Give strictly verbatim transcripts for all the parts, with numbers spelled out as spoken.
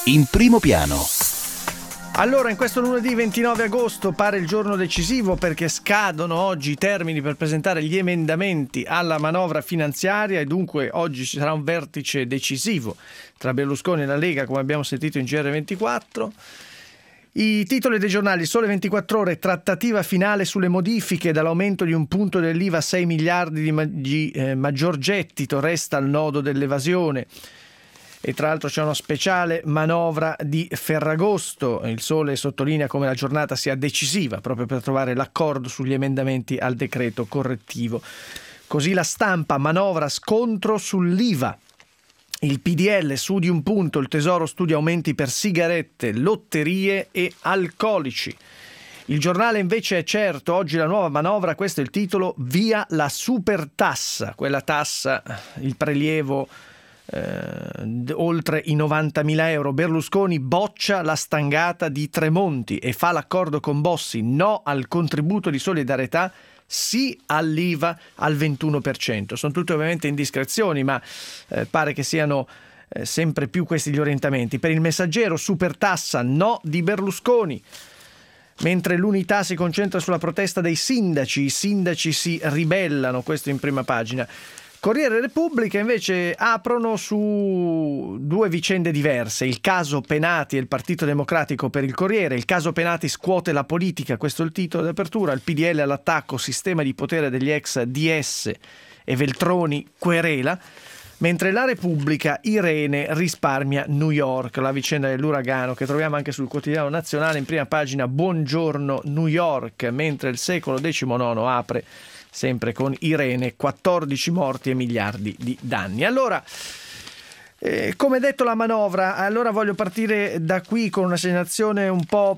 in primo piano. Allora, in questo lunedì ventinove agosto pare il giorno decisivo, perché scadono oggi i termini per presentare gli emendamenti alla manovra finanziaria e dunque oggi ci sarà un vertice decisivo tra Berlusconi e la Lega, come abbiamo sentito in G R ventiquattro. I titoli dei giornali: Sole ventiquattro Ore, trattativa finale sulle modifiche, dall'aumento di un punto dell'I V A a sei miliardi di, ma- di eh, maggior gettito, resta il nodo dell'evasione. E tra l'altro c'è una speciale manovra di Ferragosto. Il Sole sottolinea come la giornata sia decisiva proprio per trovare l'accordo sugli emendamenti al decreto correttivo. Così La Stampa: manovra scontro sull'I V A. Il P D L su di un punto, il Tesoro studia aumenti per sigarette, lotterie e alcolici. Il Giornale invece è certo, oggi la nuova manovra, questo è il titolo: via la supertassa, quella tassa, il prelievo eh, oltre i novantamila euro. Berlusconi boccia la stangata di Tremonti e fa l'accordo con Bossi: no al contributo di solidarietà, sì all'I V A al ventuno per cento. Sono tutte ovviamente indiscrezioni, ma eh, pare che siano eh, sempre più questi gli orientamenti. Per il Messaggero: supertassa no di Berlusconi. Mentre l'Unità si concentra sulla protesta dei sindaci, i sindaci si ribellano, questo in prima pagina. Corriere Repubblica invece aprono su due vicende diverse: il caso Penati e il Partito Democratico per il Corriere. Il caso Penati scuote la politica, questo è il titolo d'apertura. Il P D L all'attacco, sistema di potere degli ex D S e Veltroni querela. Mentre la Repubblica: Irene risparmia New York, la vicenda dell'uragano che troviamo anche sul Quotidiano Nazionale in prima pagina. Buongiorno New York. Mentre il Secolo diciannove apre sempre con Irene: quattordici morti e miliardi di danni. Allora, eh, come detto, la manovra. Allora voglio partire da qui con una segnalazione un po'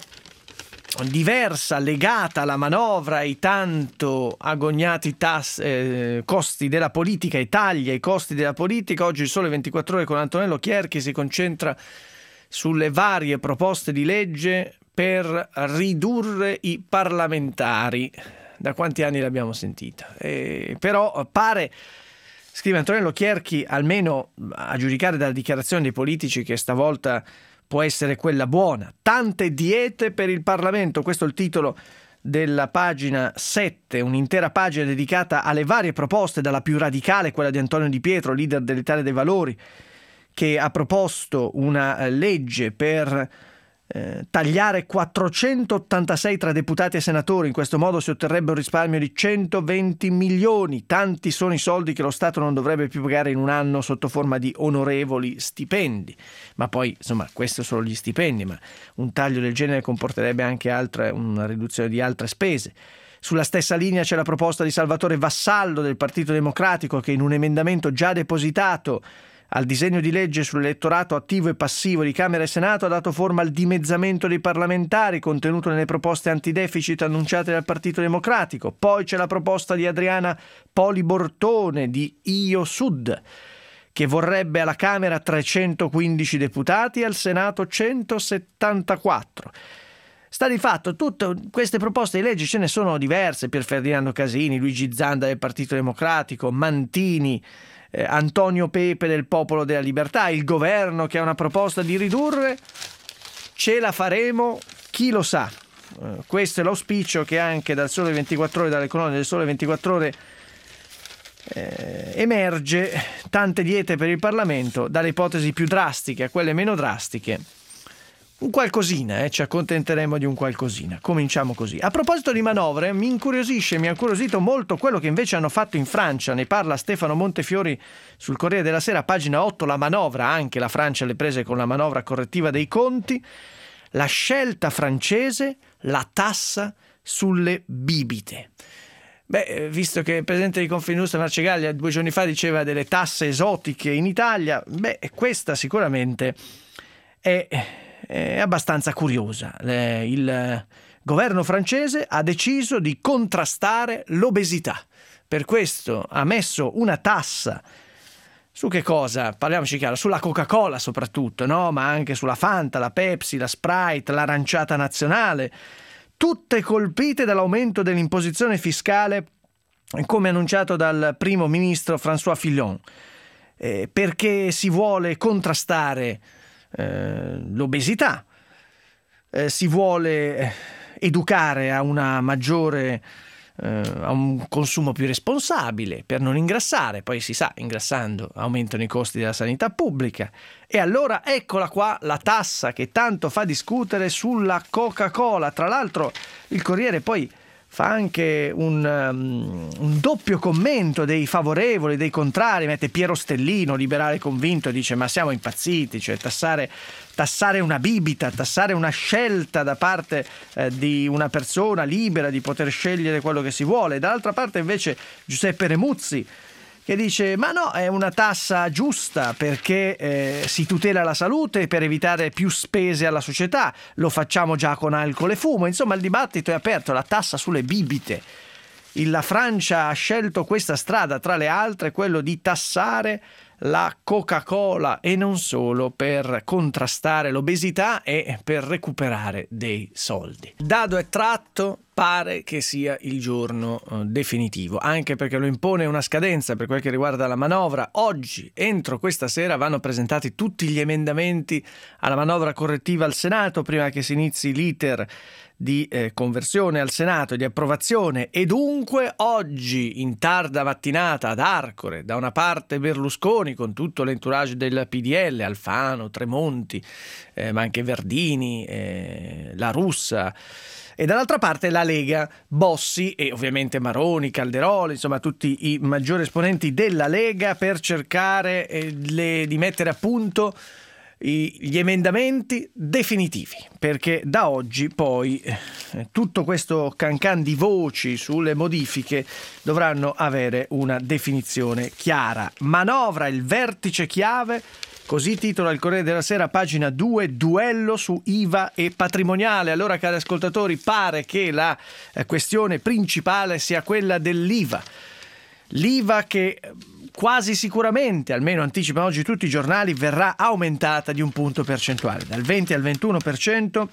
diversa, legata alla manovra, ai tanto agognati tass- eh, costi della politica, i tagli ai costi della politica. Oggi il Sole ventiquattro Ore con Antonello Chierchi si concentra sulle varie proposte di legge per ridurre i parlamentari. Da quanti anni l'abbiamo sentita? Eh, però pare, scrive Antonello Chierchi, almeno a giudicare dalla dichiarazione dei politici, che stavolta può essere quella buona. Tante diete per il Parlamento, questo è il titolo della pagina sette, un'intera pagina dedicata alle varie proposte, dalla più radicale, quella di Antonio Di Pietro, leader dell'Italia dei Valori, che ha proposto una legge per Eh, tagliare quattrocentottantasei tra deputati e senatori. In questo modo si otterrebbe un risparmio di centoventi milioni. Tanti sono i soldi che lo Stato non dovrebbe più pagare in un anno sotto forma di onorevoli stipendi. Ma poi, insomma, questo sono gli stipendi, ma un taglio del genere comporterebbe anche altre, una riduzione di altre spese. Sulla stessa linea c'è la proposta di Salvatore Vassallo del Partito Democratico, che in un emendamento già depositato al disegno di legge sull'elettorato attivo e passivo di Camera e Senato ha dato forma al dimezzamento dei parlamentari, contenuto nelle proposte antideficit annunciate dal Partito Democratico. Poi c'è la proposta di Adriana Poli Bortone di Io Sud, che vorrebbe alla Camera trecentoquindici deputati e al Senato centosettantaquattro. Sta di fatto, tutte queste proposte di legge ce ne sono diverse: Pier Ferdinando Casini, Luigi Zanda del Partito Democratico, Mantini, eh, Antonio Pepe del Popolo della Libertà, il governo che ha una proposta di ridurre. Ce la faremo? Chi lo sa? Eh, questo è l'auspicio che anche dal Sole ventiquattro Ore, dalle colonne del Sole ventiquattro Ore eh, emerge. Tante diete per il Parlamento, dalle ipotesi più drastiche a quelle meno drastiche. Un qualcosina, eh, ci accontenteremo di un qualcosina. Cominciamo così. A proposito di manovre, mi incuriosisce, mi ha incuriosito molto quello che invece hanno fatto in Francia. Ne parla Stefano Montefiori sul Corriere della Sera, pagina otto. La manovra, anche la Francia alle prese con la manovra correttiva dei conti. La scelta francese, la tassa sulle bibite. Beh, visto che il presidente di Confindustria Marcegaglia due giorni fa diceva delle tasse esotiche in Italia, beh, questa sicuramente è... è abbastanza curiosa. Il governo francese ha deciso di contrastare l'obesità. Per questo ha messo una tassa su che cosa? Parliamoci chiaro, sulla Coca-Cola soprattutto, no? Ma anche sulla Fanta, la Pepsi, la Sprite, l'aranciata nazionale, tutte colpite dall'aumento dell'imposizione fiscale, come annunciato dal primo ministro François Fillon, eh, perché si vuole contrastare eh, l'obesità, eh, si vuole educare a una maggiore a un consumo più responsabile per non ingrassare. Poi si sa, ingrassando aumentano i costi della sanità pubblica. E allora eccola qua la tassa che tanto fa discutere sulla Coca-Cola. Tra l'altro il Corriere poi fa anche un, um, un doppio commento dei favorevoli, dei contrari, mette Piero Stellino, liberale convinto, dice ma siamo impazziti, cioè tassare, tassare una bibita, tassare una scelta da parte eh, di una persona libera di poter scegliere quello che si vuole. Dall'altra parte invece Giuseppe Remuzzi, che dice ma no, è una tassa giusta perché eh, si tutela la salute per evitare più spese alla società, lo facciamo già con alcol e fumo. Insomma il dibattito è aperto, la tassa sulle bibite. La Francia ha scelto questa strada, tra le altre quello di tassare la Coca-Cola e non solo, per contrastare l'obesità e per recuperare dei soldi. Dado è tratto, pare che sia il giorno eh, definitivo, anche perché lo impone una scadenza per quel che riguarda la manovra. Oggi, entro questa sera, vanno presentati tutti gli emendamenti alla manovra correttiva al Senato prima che si inizi l'iter di eh, conversione al Senato e di approvazione, e dunque oggi in tarda mattinata ad Arcore, da una parte Berlusconi con tutto l'entourage del P D L, Alfano, Tremonti, eh, ma anche Verdini, eh, La Russa, e dall'altra parte la Lega, Bossi e ovviamente Maroni, Calderoli, insomma tutti i maggiori esponenti della Lega, per cercare eh, le, di mettere a punto gli emendamenti definitivi, perché da oggi poi eh, tutto questo cancan di voci sulle modifiche dovranno avere una definizione chiara. Manovra, il vertice chiave, così titola il Corriere della Sera, pagina due, duello su I V A e patrimoniale. Allora, cari ascoltatori, pare che la eh, questione principale sia quella dell'I V A. L'I V A che quasi sicuramente, almeno anticipano oggi tutti i giornali, verrà aumentata di un punto percentuale, dal venti al ventuno per cento.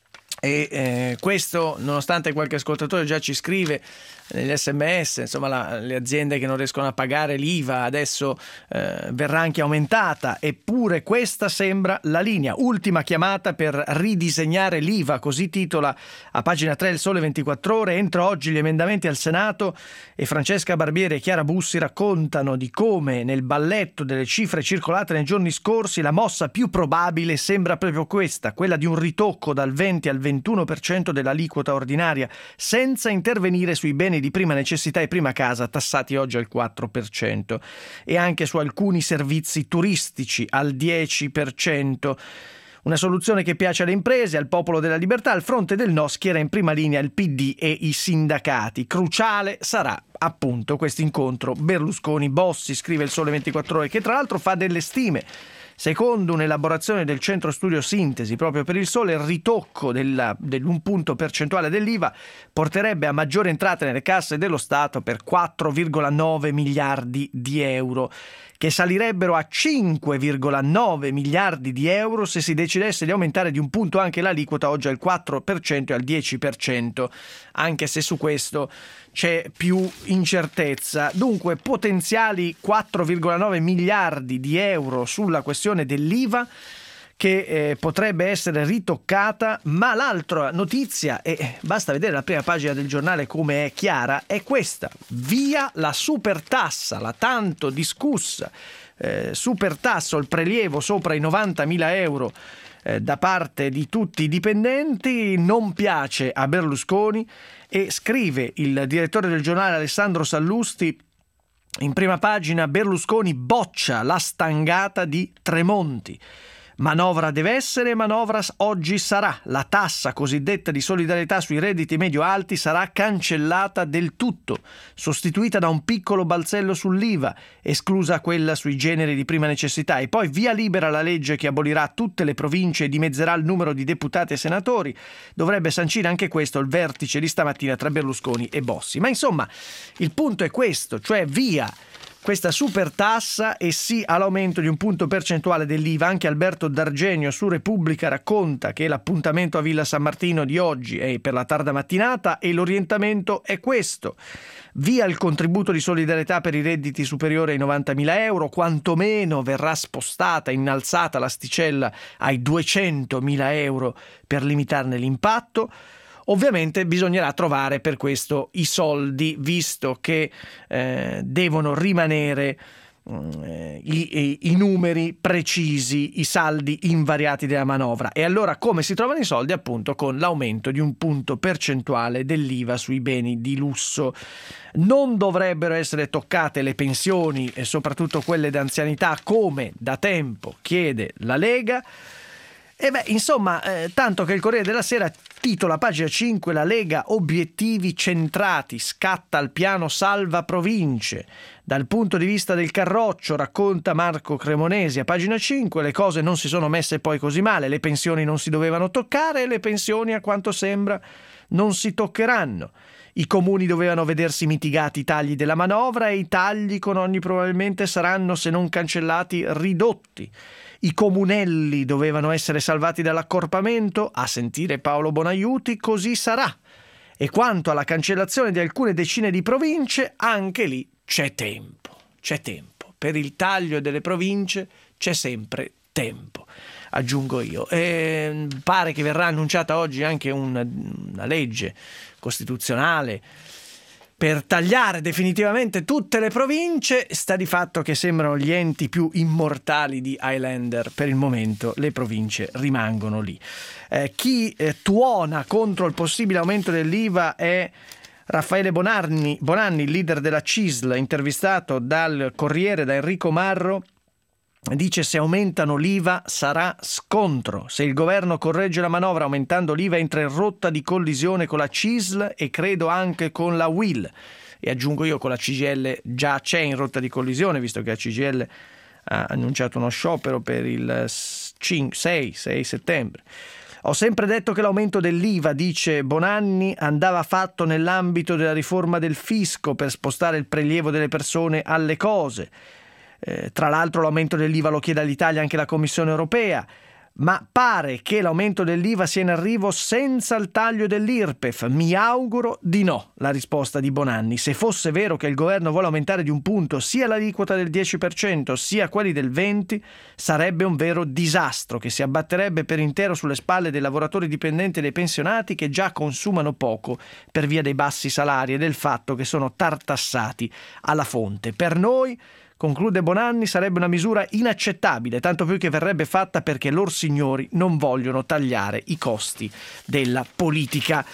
E eh, questo nonostante qualche ascoltatore già ci scrive negli sms, insomma la, le aziende che non riescono a pagare l'I V A adesso eh, verrà anche aumentata, eppure questa sembra la linea. Ultima chiamata per ridisegnare l'I V A, così titola a pagina tre il Sole ventiquattro Ore. Entro oggi gli emendamenti al Senato e Francesca Barbieri e Chiara Bussi raccontano di come nel balletto delle cifre circolate nei giorni scorsi la mossa più probabile sembra proprio questa, quella di un ritocco dal venti al ventuno per cento dell'aliquota ordinaria, senza intervenire sui beni di prima necessità e prima casa, tassati oggi al quattro per cento, e anche su alcuni servizi turistici al dieci per cento. Una soluzione che piace alle imprese, al popolo della libertà. Al fronte del no schiera in prima linea il P D e i sindacati. Cruciale sarà appunto questo incontro Berlusconi-Bossi, scrive il Sole ventiquattro Ore, che tra l'altro fa delle stime. Secondo un'elaborazione del centro studio Sintesi, proprio per il Sole, il ritocco della, dell'un punto percentuale dell'I V A porterebbe a maggiori entrate nelle casse dello Stato per quattro virgola nove miliardi di euro, che salirebbero a cinque virgola nove miliardi di euro se si decidesse di aumentare di un punto anche l'aliquota oggi al quattro per cento e al dieci per cento, anche se su questo c'è più incertezza. Dunque potenziali quattro virgola nove miliardi di euro sulla questione dell'I V A, che eh, potrebbe essere ritoccata, ma l'altra notizia, e basta vedere la prima pagina del giornale come è chiara, è questa: via la supertassa, la tanto discussa eh, supertassa, il prelievo sopra i novantamila euro eh, da parte di tutti i dipendenti. Non piace a Berlusconi, e scrive il direttore del giornale Alessandro Sallusti in prima pagina: Berlusconi boccia la stangata di Tremonti. Manovra deve essere, manovra oggi sarà. La tassa cosiddetta di solidarietà sui redditi medio-alti sarà cancellata del tutto, sostituita da un piccolo balzello sull'I V A, esclusa quella sui generi di prima necessità, e poi via libera la legge che abolirà tutte le province e dimezzerà il numero di deputati e senatori. Dovrebbe sancire anche questo il vertice di stamattina tra Berlusconi e Bossi. Ma insomma, il punto è questo, cioè via questa super tassa e sì all'aumento di un punto percentuale dell'I V A. Anche Alberto D'Argenio su Repubblica racconta che l'appuntamento a Villa San Martino di oggi è per la tarda mattinata e l'orientamento è questo: via il contributo di solidarietà per i redditi superiori ai novantamila euro, quantomeno verrà spostata, innalzata l'asticella ai duecentomila euro per limitarne l'impatto. Ovviamente bisognerà trovare per questo i soldi, visto che eh, devono rimanere eh, i, i, i numeri precisi, i saldi invariati della manovra. E allora come si trovano i soldi? Appunto con l'aumento di un punto percentuale dell'I V A sui beni di lusso. Non dovrebbero essere toccate le pensioni e soprattutto quelle d'anzianità, come da tempo chiede la Lega. E beh, insomma, eh, tanto che il Corriere della Sera titola, pagina cinque, la Lega obiettivi centrati, scatta il piano salva province. Dal punto di vista del Carroccio, racconta Marco Cremonesi a pagina cinque, le cose non si sono messe poi così male, le pensioni non si dovevano toccare e le pensioni, a quanto sembra, non si toccheranno. I comuni dovevano vedersi mitigati i tagli della manovra e i tagli con ogni probabilmente saranno, se non cancellati, ridotti. I comunelli dovevano essere salvati dall'accorpamento, a sentire Paolo Bonaiuti così sarà. E quanto alla cancellazione di alcune decine di province, anche lì c'è tempo, c'è tempo. Per il taglio delle province c'è sempre tempo, aggiungo io. E pare che verrà annunciata oggi anche una, una legge costituzionale per tagliare definitivamente tutte le province. Sta di fatto che sembrano gli enti più immortali di Highlander. Per il momento le province rimangono lì. Eh, chi eh, tuona contro il possibile aumento dell'I V A è Raffaele Bonanni, Bonanni, leader della C I S L, intervistato dal Corriere da Enrico Marro. Dice: se aumentano l'I V A sarà scontro. Se il governo corregge la manovra aumentando l'I V A entra in rotta di collisione con la C I S L e credo anche con la U I L. E aggiungo io, con la C G I L già c'è in rotta di collisione, visto che la C G I L ha annunciato uno sciopero per il sei settembre. Ho sempre detto che l'aumento dell'I V A, dice Bonanni, andava fatto nell'ambito della riforma del fisco per spostare il prelievo delle persone alle cose. Eh, tra l'altro l'aumento dell'I V A lo chiede all'Italia anche la Commissione europea, ma pare che l'aumento dell'I V A sia in arrivo senza il taglio dell'I R P E F. Mi auguro di no, la risposta di Bonanni. Se fosse vero che il governo vuole aumentare di un punto sia l'aliquota del dieci per cento sia quelli del venti per cento, sarebbe un vero disastro che si abbatterebbe per intero sulle spalle dei lavoratori dipendenti e dei pensionati, che già consumano poco per via dei bassi salari e del fatto che sono tartassati alla fonte. Per noi, conclude Bonanni, sarebbe una misura inaccettabile, tanto più che verrebbe fatta perché lor signori non vogliono tagliare i costi della politica.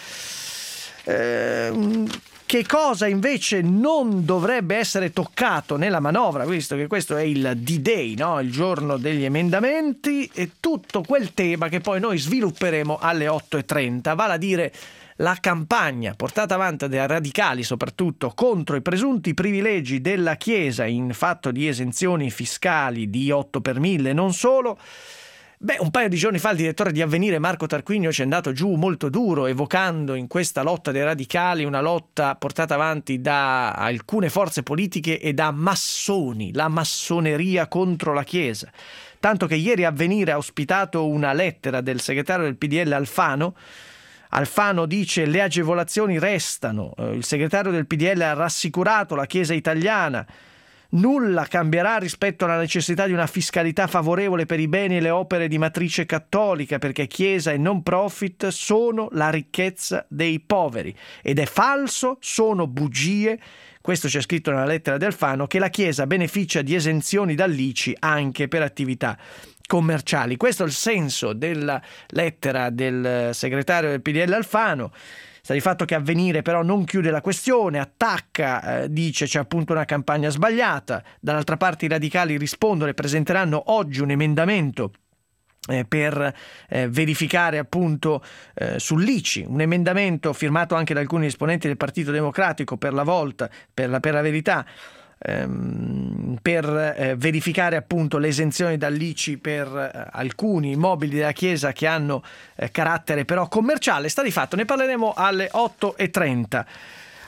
Eh, che cosa invece non dovrebbe essere toccato nella manovra, visto che questo è il D-Day, no? Il giorno degli emendamenti, e tutto quel tema che poi noi svilupperemo alle otto e trenta, vale a dire la campagna portata avanti dai radicali, soprattutto contro i presunti privilegi della Chiesa in fatto di esenzioni fiscali di otto per mille e non solo. Beh, un paio di giorni fa il direttore di Avvenire, Marco Tarquinio, ci è andato giù molto duro, evocando in questa lotta dei radicali una lotta portata avanti da alcune forze politiche e da massoni, la massoneria contro la Chiesa. Tanto che ieri Avvenire ha ospitato una lettera del segretario del P D L Alfano. Alfano dice: le agevolazioni restano. Il segretario del P D L ha rassicurato la Chiesa italiana. Nulla cambierà rispetto alla necessità di una fiscalità favorevole per i beni e le opere di matrice cattolica, perché Chiesa e non profit sono la ricchezza dei poveri. Ed è falso, sono bugie, questo c'è scritto nella lettera di Alfano, che la Chiesa beneficia di esenzioni dall'I C I anche per attività commerciali. Questo è il senso della lettera del segretario del P D L Alfano. Sta di fatto che Avvenire però non chiude la questione, attacca, eh, dice c'è appunto una campagna sbagliata. Dall'altra parte i radicali rispondono e presenteranno oggi un emendamento eh, per eh, verificare appunto eh, sull'I C I, un emendamento firmato anche da alcuni esponenti del Partito Democratico, per la volta, per la, per la verità, per eh, verificare appunto le esenzioni dall'I C I per eh, alcuni immobili della Chiesa che hanno eh, carattere però commerciale. Sta di fatto, ne parleremo alle otto e trenta.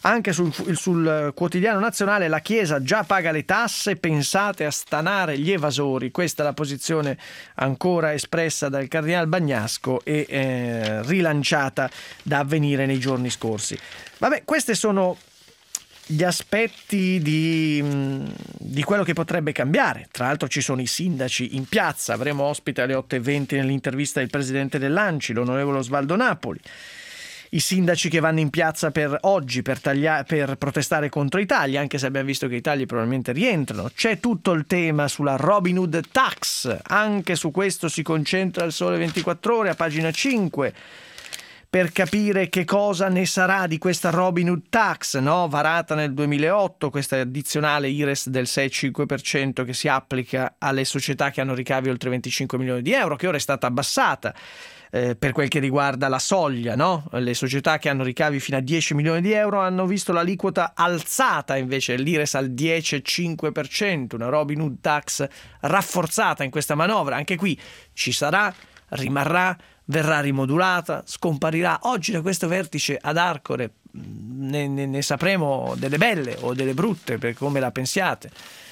Anche sul, sul quotidiano nazionale la Chiesa già paga le tasse, pensate a stanare gli evasori. Questa è la posizione ancora espressa dal Cardinal Bagnasco e eh, rilanciata da Avvenire nei giorni scorsi. Vabbè, queste sono gli aspetti di, di quello che potrebbe cambiare. Tra l'altro ci sono i sindaci in piazza, avremo ospite alle otto e venti nell'intervista del presidente dell'A N C I, l'onorevole Osvaldo Napoli. I sindaci che vanno in piazza per oggi per, taglia- per protestare contro i tagli, anche se abbiamo visto che i tagli probabilmente rientrano. C'è tutto il tema sulla Robin Hood Tax, anche su questo si concentra il Sole ventiquattro Ore a pagina cinque, per capire che cosa ne sarà di questa Robin Hood Tax, no? Varata nel duemilaotto, questa addizionale I R E S del sei virgola cinque per cento che si applica alle società che hanno ricavi oltre venticinque milioni di euro, che ora è stata abbassata eh, per quel che riguarda la soglia, no? Le società che hanno ricavi fino a dieci milioni di euro hanno visto l'aliquota alzata invece l'I R E S al dieci virgola cinque per cento, una Robin Hood Tax rafforzata in questa manovra. Anche qui ci sarà, rimarrà, verrà rimodulata, scomparirà. Oggi da questo vertice ad Arcore ne, ne, ne sapremo delle belle o delle brutte per come la pensiate.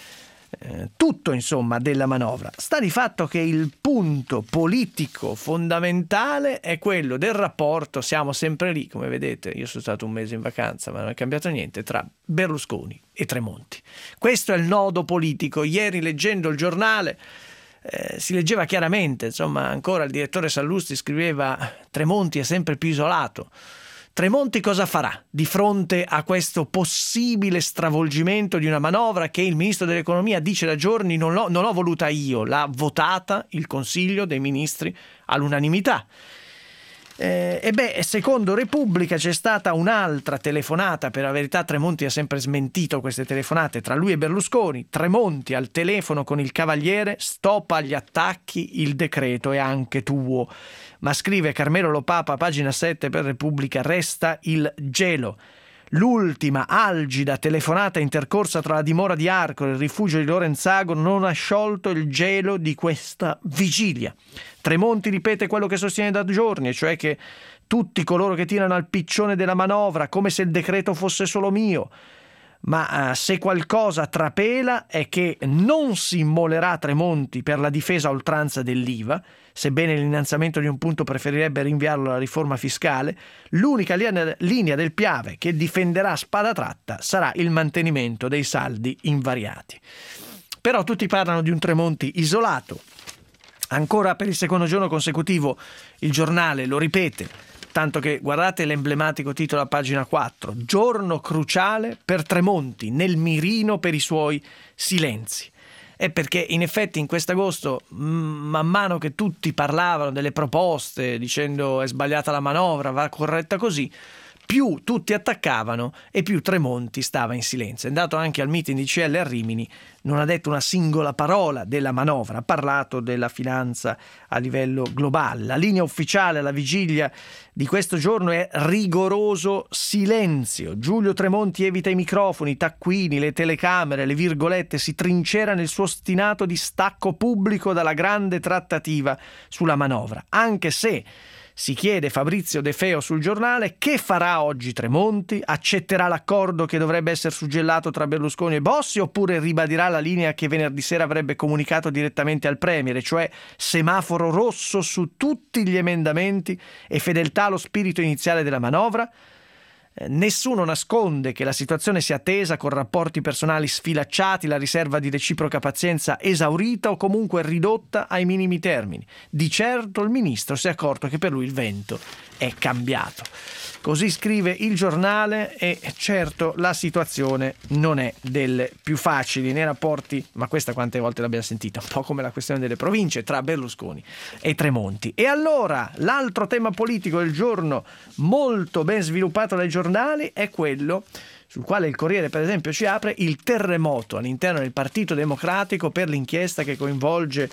Eh, tutto insomma della manovra. Sta di fatto che il punto politico fondamentale è quello del rapporto, siamo sempre lì, come vedete, io sono stato un mese in vacanza ma non è cambiato niente, tra Berlusconi e Tremonti. Questo è il nodo politico. Ieri leggendo il giornale Eh, si leggeva chiaramente, insomma, ancora il direttore Sallusti scriveva: Tremonti è sempre più isolato. Tremonti cosa farà di fronte a questo possibile stravolgimento di una manovra che il ministro dell'economia dice da giorni non l'ho, non l'ho voluta io, l'ha votata il Consiglio dei Ministri all'unanimità. Eh, e beh, secondo Repubblica c'è stata un'altra telefonata, per la verità Tremonti ha sempre smentito queste telefonate tra lui e Berlusconi. Tremonti al telefono con il Cavaliere: stop agli attacchi, il decreto è anche tuo. Ma scrive Carmelo Lopapa, pagina sette per Repubblica, resta il gelo. L'ultima algida telefonata intercorsa tra la dimora di Arcore e il rifugio di Lorenzago non ha sciolto il gelo di questa vigilia. Tremonti ripete quello che sostiene da giorni, e cioè che tutti coloro che tirano al piccione della manovra come se il decreto fosse solo mio. Ma uh, se qualcosa trapela è che non si immolerà Tremonti per la difesa a oltranza dell'I V A, sebbene l'innalzamento di un punto preferirebbe rinviarlo alla riforma fiscale. L'unica linea, linea del Piave che difenderà a spada tratta sarà il mantenimento dei saldi invariati. Però tutti parlano di un Tremonti isolato. Ancora per il secondo giorno consecutivo il giornale lo ripete, tanto che guardate l'emblematico titolo a pagina quattro: giorno cruciale per Tremonti, nel mirino per i suoi silenzi. È perché in effetti in quest'agosto, man mano che tutti parlavano delle proposte dicendo è sbagliata la manovra, va corretta così, più tutti attaccavano e più Tremonti stava in silenzio. È andato anche al meeting di C L a Rimini, non ha detto una singola parola della manovra, ha parlato della finanza a livello globale. La linea ufficiale alla vigilia di questo giorno è rigoroso silenzio. Giulio Tremonti evita i microfoni, i taccuini, le telecamere, le virgolette, si trincera nel suo ostinato distacco pubblico dalla grande trattativa sulla manovra, anche se si chiede Fabrizio De Feo sul giornale: che farà oggi Tremonti? Accetterà l'accordo che dovrebbe essere suggellato tra Berlusconi e Bossi, oppure ribadirà la linea che venerdì sera avrebbe comunicato direttamente al Premier, cioè semaforo rosso su tutti gli emendamenti e fedeltà allo spirito iniziale della manovra? Eh, nessuno nasconde che la situazione sia tesa, con rapporti personali sfilacciati, la riserva di reciproca pazienza esaurita o comunque ridotta ai minimi termini. Di certo il ministro si è accorto che per lui il vento è cambiato. Così scrive il giornale, e certo la situazione non è delle più facili nei rapporti, ma questa quante volte l'abbiamo sentita, un po' come la questione delle province tra Berlusconi e Tremonti. E allora l'altro tema politico del giorno, molto ben sviluppato dai giornali, è quello sul quale il Corriere per esempio ci apre: il terremoto all'interno del Partito Democratico per l'inchiesta che coinvolge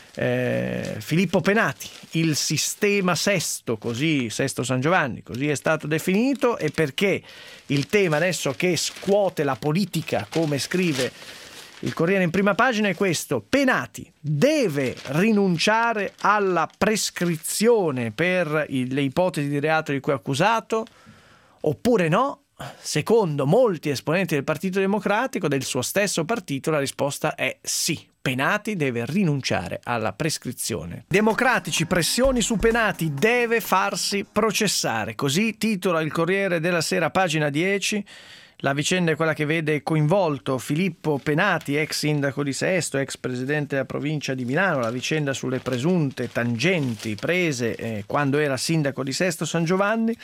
Eh, Filippo Penati, il sistema Sesto, così Sesto San Giovanni, così è stato definito. E perché il tema adesso che scuote la politica, come scrive il Corriere in prima pagina, è questo: Penati deve rinunciare alla prescrizione per le ipotesi di reato di cui è accusato, oppure no? secondo molti esponenti del Partito Democratico, del suo stesso partito, la risposta è sì. Penati deve rinunciare alla prescrizione. Democratici, pressioni su Penati, deve farsi processare. Così titola il Corriere della Sera, pagina dieci. La vicenda è quella che vede coinvolto Filippo Penati, ex sindaco di Sesto, ex presidente della provincia di Milano. La vicenda sulle presunte tangenti prese eh, quando era sindaco di Sesto San Giovanni.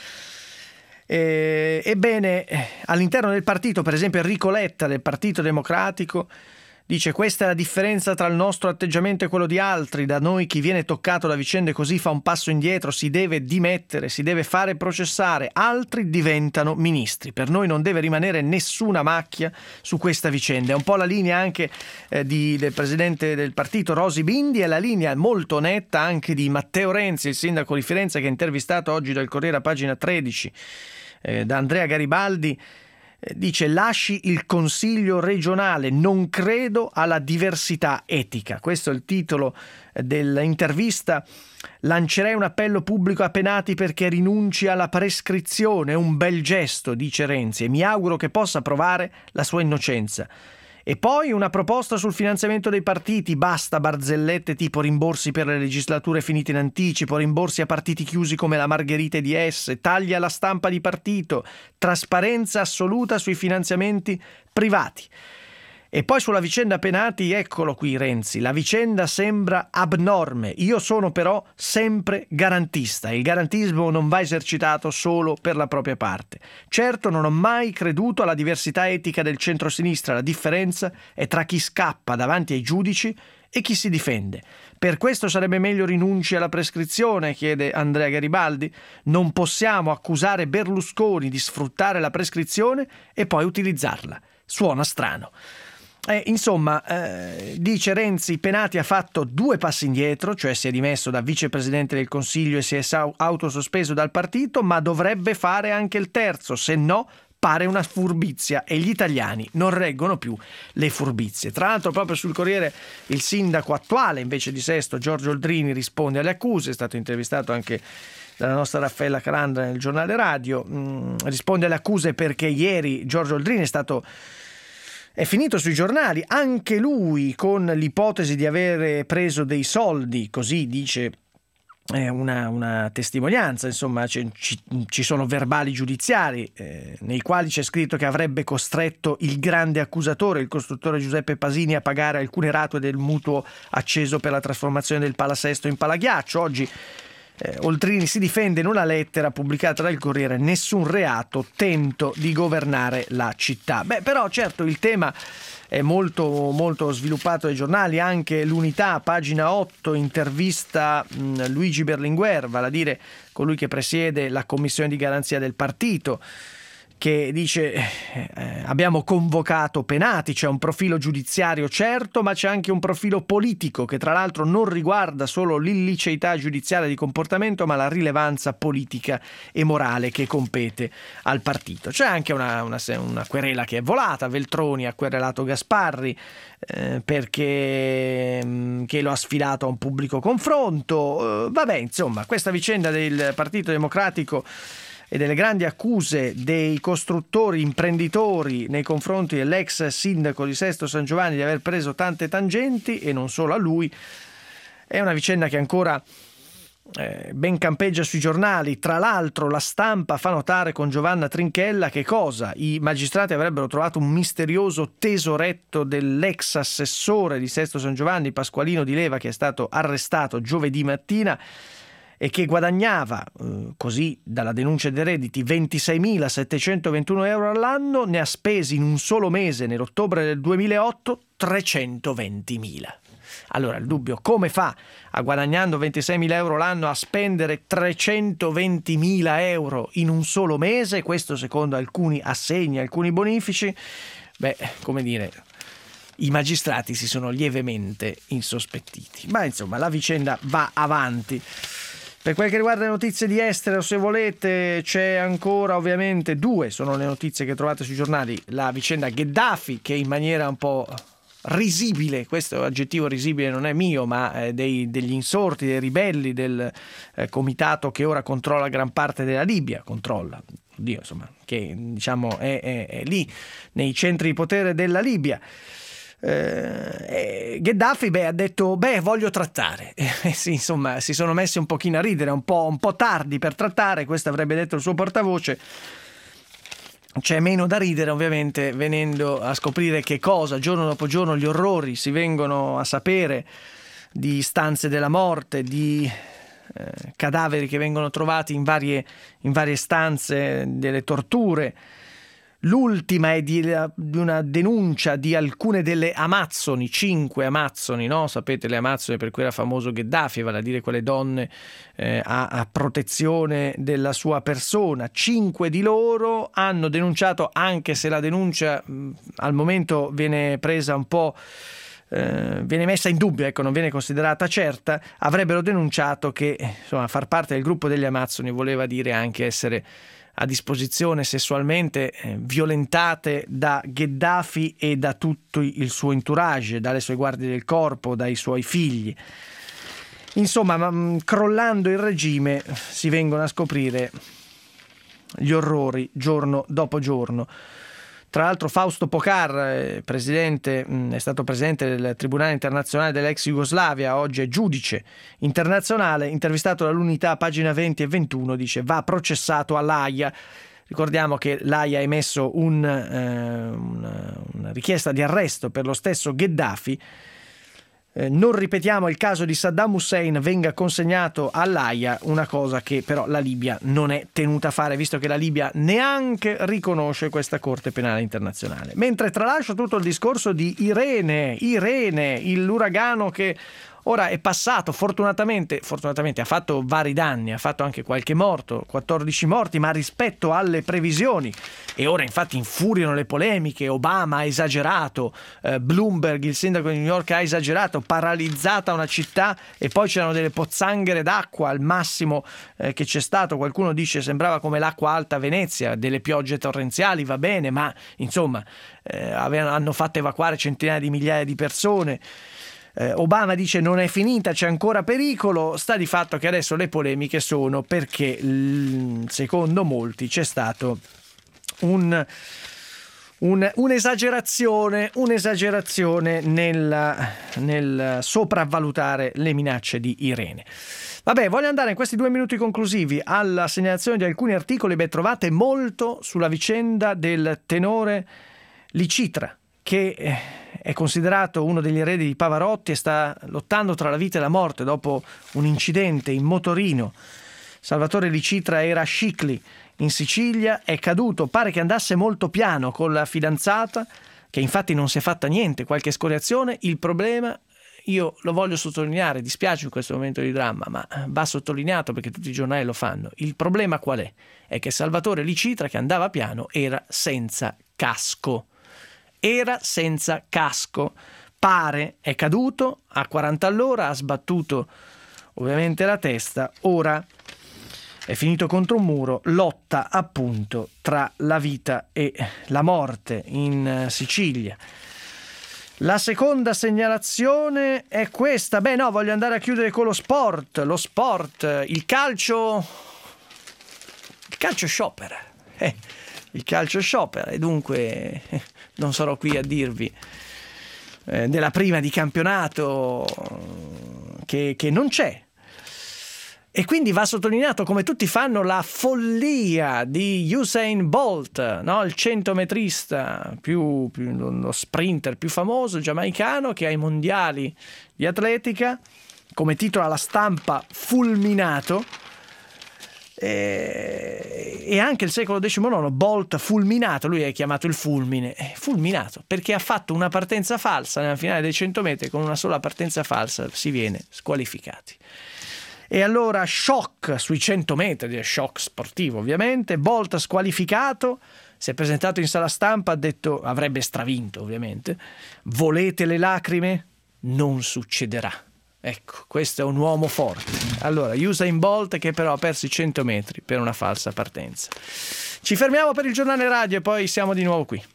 Eh, ebbene, all'interno del partito, per esempio Enrico Letta del Partito Democratico dice: questa è la differenza tra il nostro atteggiamento e quello di altri. Da noi chi viene toccato da vicende così fa un passo indietro, si deve dimettere, si deve fare processare, altri diventano ministri. Per noi non deve rimanere nessuna macchia su questa vicenda. È un po' la linea anche eh, di, del presidente del partito Rosy Bindi, e la linea molto netta anche di Matteo Renzi, il sindaco di Firenze, che è intervistato oggi dal Corriere a pagina tredici eh, da Andrea Garibaldi. Dice: lasci il consiglio regionale, non credo alla diversità etica. Questo è il titolo dell'intervista. Lancerei un appello pubblico a Penati perché rinunci alla prescrizione, è un bel gesto, dice Renzi, e mi auguro che possa provare la sua innocenza. E poi una proposta sul finanziamento dei partiti, basta barzellette tipo rimborsi per le legislature finite in anticipo, rimborsi a partiti chiusi come la Margherita e D S, tagli alla stampa di partito, trasparenza assoluta sui finanziamenti privati. E poi sulla vicenda Penati, eccolo qui Renzi, la vicenda sembra abnorme, io sono però sempre garantista, il garantismo non va esercitato solo per la propria parte. Certo, non ho mai creduto alla diversità etica del centrosinistra, la differenza è tra chi scappa davanti ai giudici e chi si difende. Per questo sarebbe meglio rinunci alla prescrizione, chiede Andrea Garibaldi. Non possiamo accusare Berlusconi di sfruttare la prescrizione e poi utilizzarla. Suona strano. Eh, insomma, eh, dice Renzi, Penati ha fatto due passi indietro, cioè si è dimesso da vicepresidente del Consiglio e si è autosospeso dal partito, ma dovrebbe fare anche il terzo, se no pare una furbizia e gli italiani non reggono più le furbizie. Tra l'altro proprio sul Corriere il sindaco attuale invece di Sesto, Giorgio Oldrini, risponde alle accuse, è stato intervistato anche dalla nostra Raffaella Calandra nel giornale radio, mm, risponde alle accuse perché ieri Giorgio Oldrini è stato È finito sui giornali, anche lui con l'ipotesi di avere preso dei soldi, così dice eh, una, una testimonianza, insomma ci, ci sono verbali giudiziari eh, nei quali c'è scritto che avrebbe costretto il grande accusatore, il costruttore Giuseppe Pasini, a pagare alcune ratue del mutuo acceso per la trasformazione del Palasesto in Palaghiaccio. Oggi Eh, Oldrini si difende in una lettera pubblicata dal Corriere: nessun reato, tento di governare la città. Beh, però certo il tema è molto, molto sviluppato dai giornali, anche l'Unità, pagina otto, intervista mh, Luigi Berlinguer, vale a dire colui che presiede la commissione di garanzia del partito, che dice eh, abbiamo convocato Penati, c'è un profilo giudiziario certo, ma c'è anche un profilo politico che tra l'altro non riguarda solo l'illiceità giudiziaria di comportamento, ma la rilevanza politica e morale che compete al partito. C'è anche una, una, una querela che è volata, Veltroni ha querelato Gasparri eh, perché mh, che lo ha sfidato a un pubblico confronto. Eh, vabbè, insomma, questa vicenda del Partito Democratico e delle grandi accuse dei costruttori imprenditori nei confronti dell'ex sindaco di Sesto San Giovanni di aver preso tante tangenti, e non solo a lui, è una vicenda che ancora eh, ben campeggia sui giornali. Tra l'altro la Stampa fa notare con Giovanna Trinchella che cosa? I magistrati avrebbero trovato un misterioso tesoretto dell'ex assessore di Sesto San Giovanni, Pasqualino Di Leva, che è stato arrestato giovedì mattina e che guadagnava, eh, così dalla denuncia dei redditi, ventiseimilasettecentoventuno euro all'anno, ne ha spesi in un solo mese, nell'ottobre del duemilaotto, trecentoventimila. Allora il dubbio: come fa a guadagnando ventiseimila euro l'anno a spendere trecentoventimila euro in un solo mese? Questo secondo alcuni assegni, alcuni bonifici. Beh, come dire, i magistrati si sono lievemente insospettiti. Ma insomma la vicenda va avanti. Per quel che riguarda le notizie di estero, se volete, c'è ancora ovviamente due, sono le notizie che trovate sui giornali, la vicenda Gheddafi, che in maniera un po' risibile, questo aggettivo risibile non è mio, ma eh, dei, degli insorti, dei ribelli del eh, comitato che ora controlla gran parte della Libia, controlla, oddio, insomma, che diciamo è, è, è lì nei centri di potere della Libia. Eh, Gheddafi beh, ha detto beh voglio trattare eh, sì, insomma si sono messi un pochino a ridere, un po', un po' tardi per trattare, questo avrebbe detto il suo portavoce. C'è meno da ridere ovviamente venendo a scoprire che cosa giorno dopo giorno gli orrori si vengono a sapere di stanze della morte, di eh, cadaveri che vengono trovati in varie, in varie stanze, delle torture. L'ultima è di, di una denuncia di alcune delle Amazzoni, cinque Amazzoni, no? Sapete le Amazzoni per cui era famoso Gheddafi, vale a dire quelle donne eh, a, a protezione della sua persona. Cinque di loro hanno denunciato, anche se la denuncia mh, al momento viene presa un po', eh, viene messa in dubbio, ecco, non viene considerata certa, avrebbero denunciato che insomma, far parte del gruppo degli Amazzoni voleva dire anche essere a disposizione sessualmente eh, violentate da Gheddafi e da tutto il suo entourage, dalle sue guardie del corpo, dai suoi figli. Insomma, ma, crollando il regime si vengono a scoprire gli orrori giorno dopo giorno. Tra l'altro Fausto Pocar, presidente, è stato presidente del Tribunale Internazionale dell'ex Jugoslavia, oggi è giudice internazionale, intervistato dall'Unità, pagina venti e ventuno, dice va processato all'Aia. Ricordiamo che l'Aia ha emesso un, eh, una, una richiesta di arresto per lo stesso Gheddafi. Eh, non ripetiamo il caso di Saddam Hussein, venga consegnato all'Aia, una cosa che però la Libia non è tenuta a fare, visto che la Libia neanche riconosce questa Corte Penale Internazionale. Mentre tralascio tutto il discorso di Irene, Irene, l'uragano che ora è passato, fortunatamente, fortunatamente ha fatto vari danni, ha fatto anche qualche morto, quattordici morti, ma rispetto alle previsioni, e ora infatti infuriano le polemiche, Obama ha esagerato, eh, Bloomberg, il sindaco di New York, ha esagerato, paralizzata una città e poi c'erano delle pozzanghere d'acqua al massimo eh, che c'è stato, qualcuno dice sembrava come l'acqua alta a Venezia, delle piogge torrenziali, va bene, ma insomma eh, avevano, hanno fatto evacuare centinaia di migliaia di persone. Eh, Obama dice non è finita, c'è ancora pericolo. Sta di fatto che adesso le polemiche sono perché l- secondo molti c'è stato un, un, un'esagerazione un'esagerazione nel, nel sopravvalutare le minacce di Irene. Vabbè, voglio andare in questi due minuti conclusivi alla segnalazione di alcuni articoli. Beh, trovate molto sulla vicenda del tenore Licitra, che è considerato uno degli eredi di Pavarotti e sta lottando tra la vita e la morte dopo un incidente in motorino. Salvatore Licitra era a Scicli, in Sicilia, è caduto, pare che andasse molto piano con la fidanzata, che infatti non si è fatta niente, qualche scoriazione. Il problema, io lo voglio sottolineare, dispiace in questo momento di dramma, ma va sottolineato perché tutti i giornali lo fanno. Il problema qual è? È che Salvatore Licitra, che andava piano, era senza casco. Era senza casco, pare è caduto a quaranta all'ora, ha sbattuto ovviamente la testa, ora è finito contro un muro, lotta appunto tra la vita e la morte in Sicilia. La seconda segnalazione è questa, beh no, voglio andare a chiudere con lo sport, lo sport, il calcio, il calcio sciopera, eh, il calcio sciopera e dunque... Eh, non sarò qui a dirvi eh, della prima di campionato che, che non c'è, e quindi va sottolineato, come tutti fanno, la follia di Usain Bolt, no? Il centometrista più, più lo sprinter più famoso giamaicano, che ai mondiali di atletica, come titola la stampa, fulminato. E anche il secolo diciannove, Bolt fulminato, lui è chiamato il fulmine, fulminato perché ha fatto una partenza falsa nella finale dei cento metri, con una sola partenza falsa si viene squalificati. E allora shock sui cento metri, shock sportivo ovviamente, Bolt squalificato, si è presentato in sala stampa, ha detto, avrebbe stravinto ovviamente, volete le lacrime? Non succederà. Ecco, questo è un uomo forte. Allora, Usain Bolt che però ha perso i cento metri per una falsa partenza. Ci fermiamo per il giornale radio e poi siamo di nuovo qui.